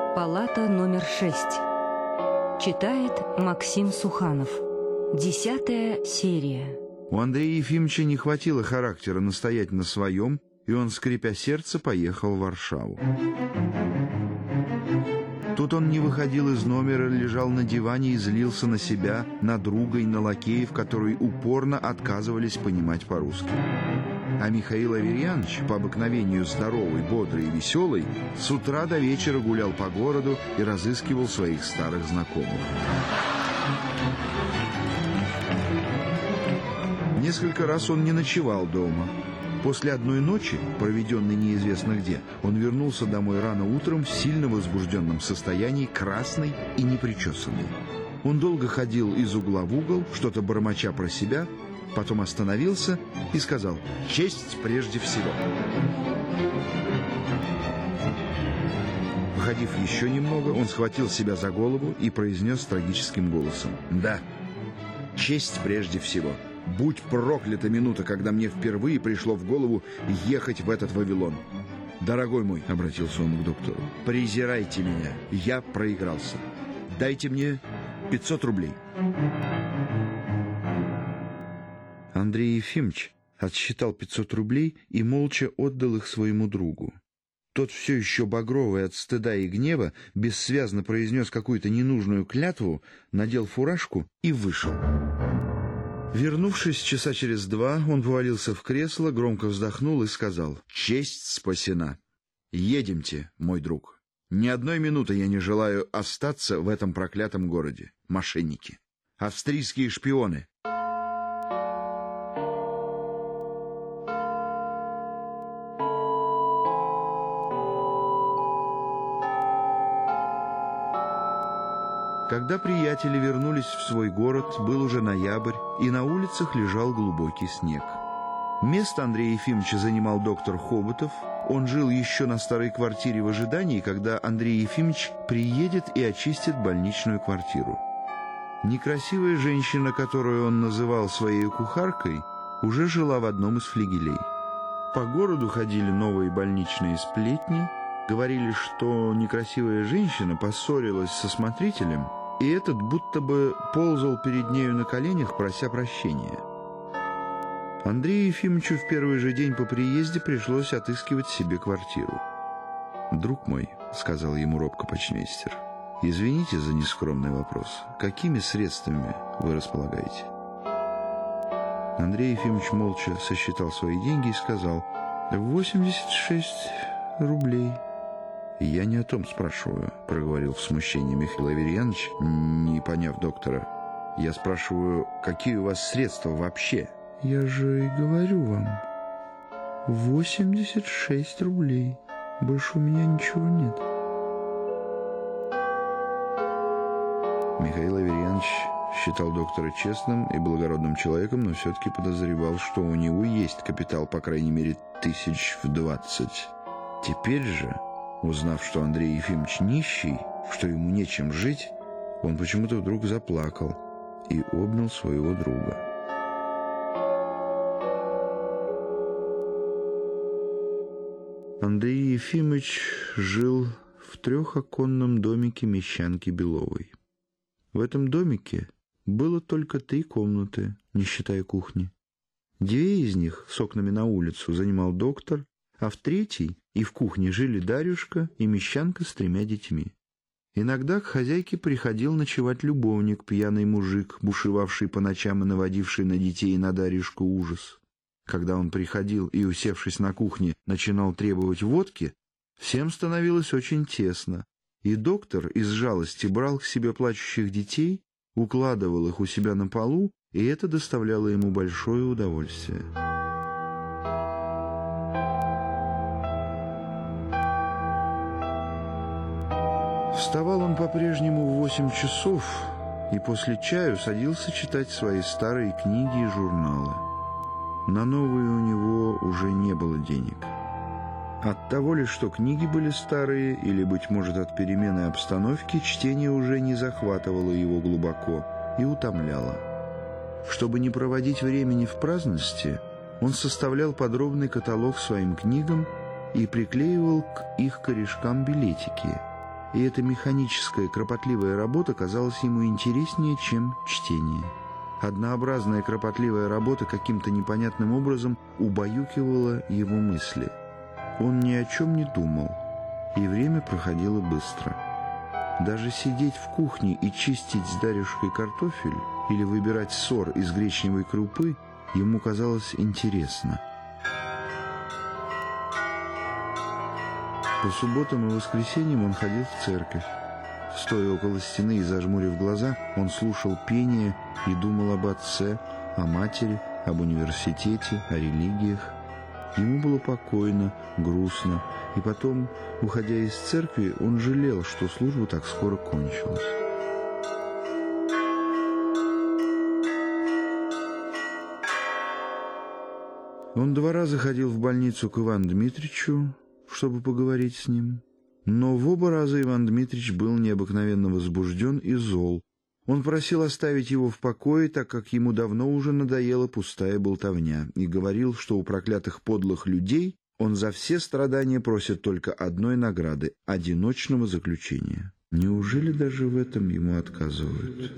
Палата номер 6. Читает Максим Суханов. 10-я серия. У Андрея Ефимовича не хватило характера настоять на своем, и он, скрипя сердце, поехал в Варшаву. Тут он не выходил из номера, лежал на диване и злился на себя, на друга и на лакеев, которые упорно отказывались понимать по-русски. А Михаил Аверьянович, по обыкновению здоровый, бодрый и веселый, с утра до вечера гулял по городу и разыскивал своих старых знакомых. Несколько раз он не ночевал дома. После одной ночи, проведенной неизвестно где, он вернулся домой рано утром в сильно возбужденном состоянии, красный и непричесанный. Он долго ходил из угла в угол, что-то бормоча про себя, потом остановился и сказал: «Честь прежде всего». Походив еще немного, он схватил себя за голову и произнес трагическим голосом: «Да, честь прежде всего. Будь проклята минута, когда мне впервые пришло в голову ехать в этот Вавилон. Дорогой мой, — обратился он к доктору, — презирайте меня, я проигрался. Дайте мне 500 рублей. Андрей Ефимович отсчитал 500 рублей и молча отдал их своему другу. Тот, все еще багровый от стыда и гнева, бессвязно произнес какую-то ненужную клятву, надел фуражку и вышел. Вернувшись часа через два, он повалился в кресло, громко вздохнул и сказал: «Честь спасена. Едемте, мой друг. Ни одной минуты я не желаю остаться в этом проклятом городе. Мошенники. Австрийские шпионы». Когда приятели вернулись в свой город, был уже ноябрь, и на улицах лежал глубокий снег. Место Андрея Ефимовича занимал доктор Хоботов. Он жил еще на старой квартире в ожидании, когда Андрей Ефимович приедет и очистит больничную квартиру. Некрасивая женщина, которую он называл своей кухаркой, уже жила в одном из флигелей. По городу ходили новые больничные сплетни, говорили, что некрасивая женщина поссорилась со смотрителем, и этот будто бы ползал перед нею на коленях, прося прощения. Андрею Ефимовичу в первый же день по приезде пришлось отыскивать себе квартиру. «Друг мой», — сказал ему робко почмейстер, — «извините за нескромный вопрос. Какими средствами вы располагаете?» Андрей Ефимович молча сосчитал свои деньги и сказал: 86 рублей. «Я не о том спрашиваю», — проговорил в смущении Михаил Аверьянович, не поняв доктора. «Я спрашиваю, какие у вас средства вообще?» «Я же и говорю вам, 86 рублей. Больше у меня ничего нет». Михаил Аверьянович считал доктора честным и благородным человеком, но все-таки подозревал, что у него есть капитал, по крайней мере, 20 000. Теперь же, узнав, что Андрей Ефимович нищий, что ему нечем жить, он почему-то вдруг заплакал и обнял своего друга. Андрей Ефимович жил в трехоконном домике мещанки Беловой. В этом домике было только 3 комнаты, не считая кухни. 2 из них с окнами на улицу занимал доктор, а в 3-й и в кухне жили Дарюшка и мещанка с 3 детьми. Иногда к хозяйке приходил ночевать любовник, пьяный мужик, бушевавший по ночам и наводивший на детей и на Дарюшку ужас. Когда он приходил и, усевшись на кухне, начинал требовать водки, всем становилось очень тесно, и доктор из жалости брал к себе плачущих детей, укладывал их у себя на полу, и это доставляло ему большое удовольствие. Вставал он по-прежнему в 8 часов и после чаю садился читать свои старые книги и журналы. На новые у него уже не было денег. От того ли, что книги были старые, или, быть может, от перемены обстановки, чтение уже не захватывало его глубоко и утомляло. Чтобы не проводить времени в праздности, он составлял подробный каталог своим книгам и приклеивал к их корешкам билетики. и эта механическая, кропотливая работа казалась ему интереснее, чем чтение. Однообразная кропотливая работа каким-то непонятным образом убаюкивала его мысли. Он ни о чем не думал, и время проходило быстро. Даже сидеть в кухне и чистить с Дарюшкой картофель или выбирать сор из гречневой крупы ему казалось интересно. По субботам и воскресеньям он ходил в церковь. Стоя около стены и зажмурив глаза, он слушал пение и думал об отце, о матери, об университете, о религиях. Ему было покойно, грустно, и потом, уходя из церкви, он жалел, что служба так скоро кончилась. Он 2 раза ходил в больницу к Ивану Дмитричу, чтобы поговорить с ним. Но в оба раза Иван Дмитрич был необыкновенно возбужден и зол. Он просил оставить его в покое, так как ему давно уже надоела пустая болтовня, и говорил, что у проклятых подлых людей он за все страдания просит только одной награды — одиночного заключения. Неужели даже в этом ему отказывают?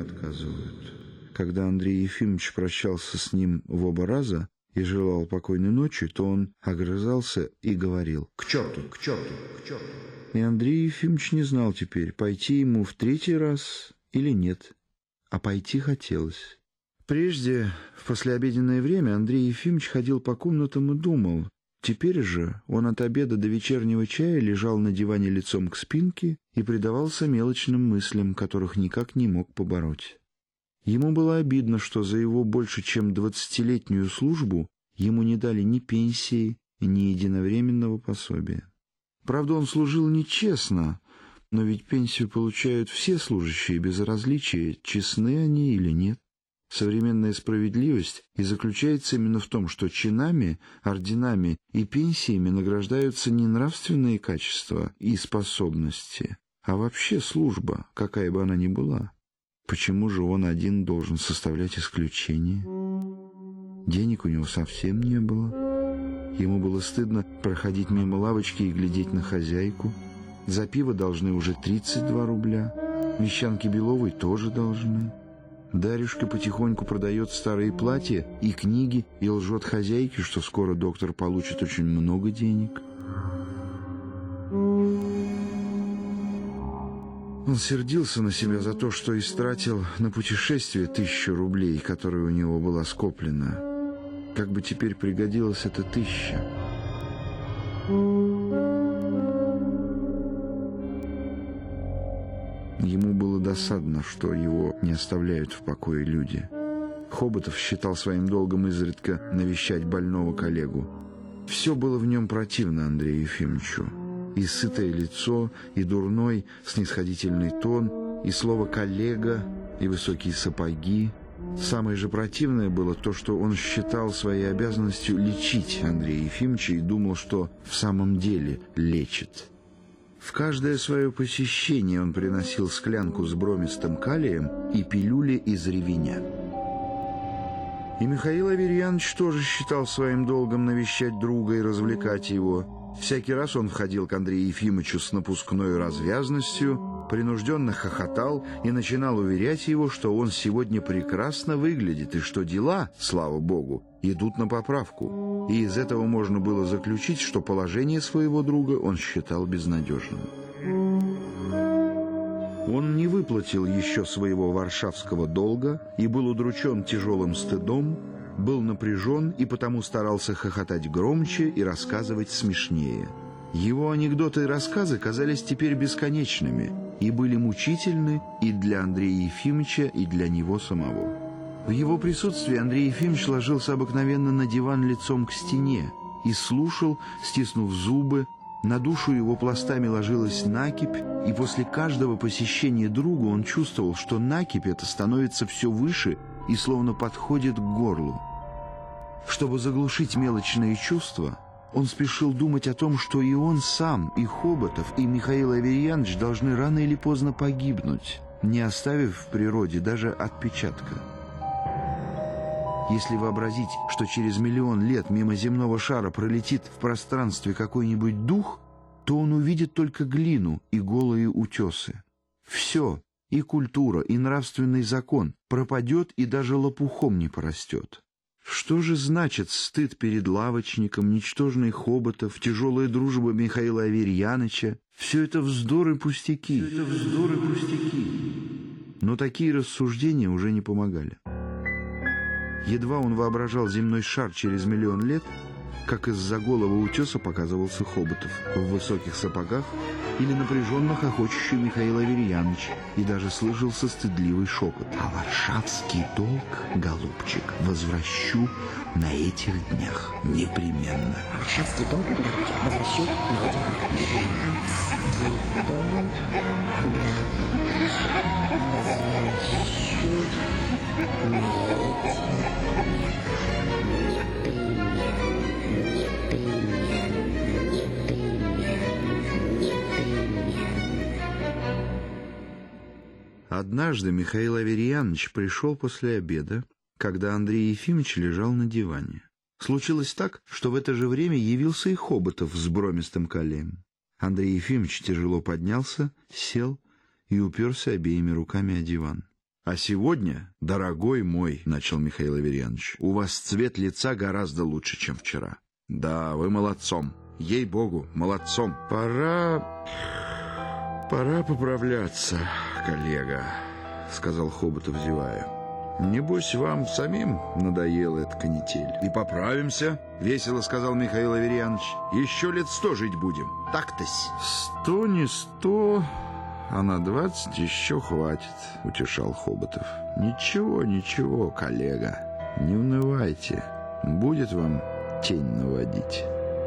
Когда Андрей Ефимович прощался с ним в оба раза и желал покойной ночи, то он огрызался и говорил: «К черту, к черту, к черту!» И Андрей Ефимович не знал теперь, пойти ему в 3-й раз или нет, а пойти хотелось. Прежде, в послеобеденное время, Андрей Ефимович ходил по комнатам и думал. Теперь же он от обеда до вечернего чая лежал на диване лицом к спинке и предавался мелочным мыслям, которых никак не мог побороть. Ему было обидно, что за его больше чем 20-летнюю службу ему не дали ни пенсии, ни единовременного пособия. Правда, он служил нечестно, но ведь пенсию получают все служащие без различия, честны они или нет. Современная справедливость и заключается именно в том, что чинами, орденами и пенсиями награждаются не нравственные качества и способности, а вообще служба, какая бы она ни была. Почему же он один должен составлять исключение? Денег у него совсем не было. Ему было стыдно проходить мимо лавочки и глядеть на хозяйку. За пиво должны уже 32 рубля. Вещанки Беловой тоже должны. Дарюшка потихоньку продает старые платья и книги и лжет хозяйке, что скоро доктор получит очень много денег. Он сердился на себя за то, что истратил на путешествие 1000 рублей, которая у него была скоплена. Как бы теперь пригодилась эта 1000? Ему было досадно, что его не оставляют в покое люди. Хоботов считал своим долгом изредка навещать больного коллегу. Все было в нем противно Андрею Ефимовичу. И сытое лицо, и дурной, снисходительный тон, и слово «коллега», и высокие сапоги. Самое же противное было то, что он считал своей обязанностью лечить Андрея Ефимовича и думал, что в самом деле лечит. В каждое свое посещение он приносил склянку с бромистым калием и пилюли из ревеня. И Михаил Аверьянович тоже считал своим долгом навещать друга и развлекать его. Всякий раз он входил к Андрею Ефимовичу с напускной развязностью, принужденно хохотал и начинал уверять его, что он сегодня прекрасно выглядит и что дела, слава богу, идут на поправку. И из этого можно было заключить, что положение своего друга он считал безнадежным. Он не выплатил еще своего варшавского долга и был удручен тяжелым стыдом, был напряжен и потому старался хохотать громче и рассказывать смешнее. Его анекдоты и рассказы казались теперь бесконечными и были мучительны и для Андрея Ефимовича, и для него самого. В его присутствии Андрей Ефимович ложился обыкновенно на диван лицом к стене и слушал, стиснув зубы. На душу его пластами ложилась накипь, и после каждого посещения друга он чувствовал, что накипь эта становится все выше и словно подходит к горлу. Чтобы заглушить мелочные чувства, он спешил думать о том, что и он сам, и Хоботов, и Михаил Аверьянович должны рано или поздно погибнуть, не оставив в природе даже отпечатка. Если вообразить, что через 1 000 000 лет мимо земного шара пролетит в пространстве какой-нибудь дух, то он увидит только глину и голые утесы. Все, и культура, и нравственный закон, пропадет и даже лопухом не порастет. Что же значит стыд перед лавочником, ничтожный Хоботов, тяжелая дружба Михаила Аверьяныча? Все это вздор и пустяки. Но такие рассуждения уже не помогали. Едва он воображал земной шар через миллион лет, как из-за голого утеса показывался Хоботов в высоких сапогах или напряженно хохочущий Михаил Аверьяныч, и даже слышался стыдливый шепот: «А варшавский долг, голубчик, возвращу на этих днях непременно». Варшавский долг, голубчик, возвращу на этих днях. Однажды Михаил Аверьяныч пришел после обеда, когда Андрей Ефимович лежал на диване. Случилось так, что в это же время явился и Хоботов с бромистым колем. Андрей Ефимович тяжело поднялся, сел и уперся обеими руками о диван. «А сегодня, дорогой мой, — начал Михаил Аверьяныч, — у вас цвет лица гораздо лучше, чем вчера. Да, вы молодцом, ей-богу, молодцом. Пора поправляться, коллега, — сказал Хоботов, зевая. Небось, вам самим надоела эта канитель. И поправимся, — весело сказал Михаил Аверьяныч. Еще лет 100 жить будем. Так-тось. 100 не 100, а на 20 еще хватит, — утешал Хоботов. Ничего, коллега, не унывайте. Будет вам тень наводить.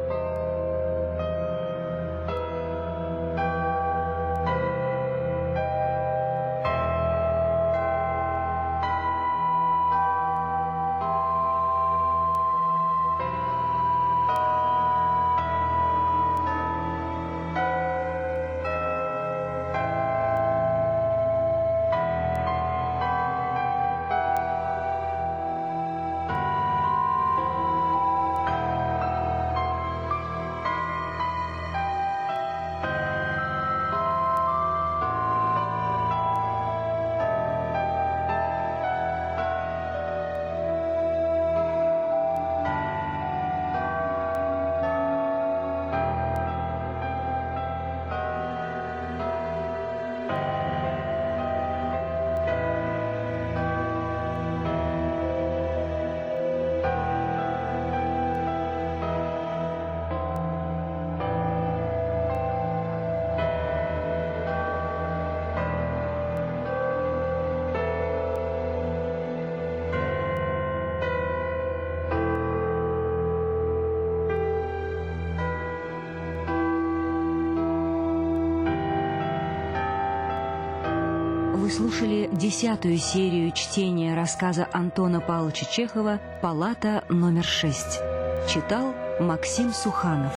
Вы слушали 10-ю серию чтения рассказа Антона Павловича Чехова «Палата номер 6». Читал Максим Суханов.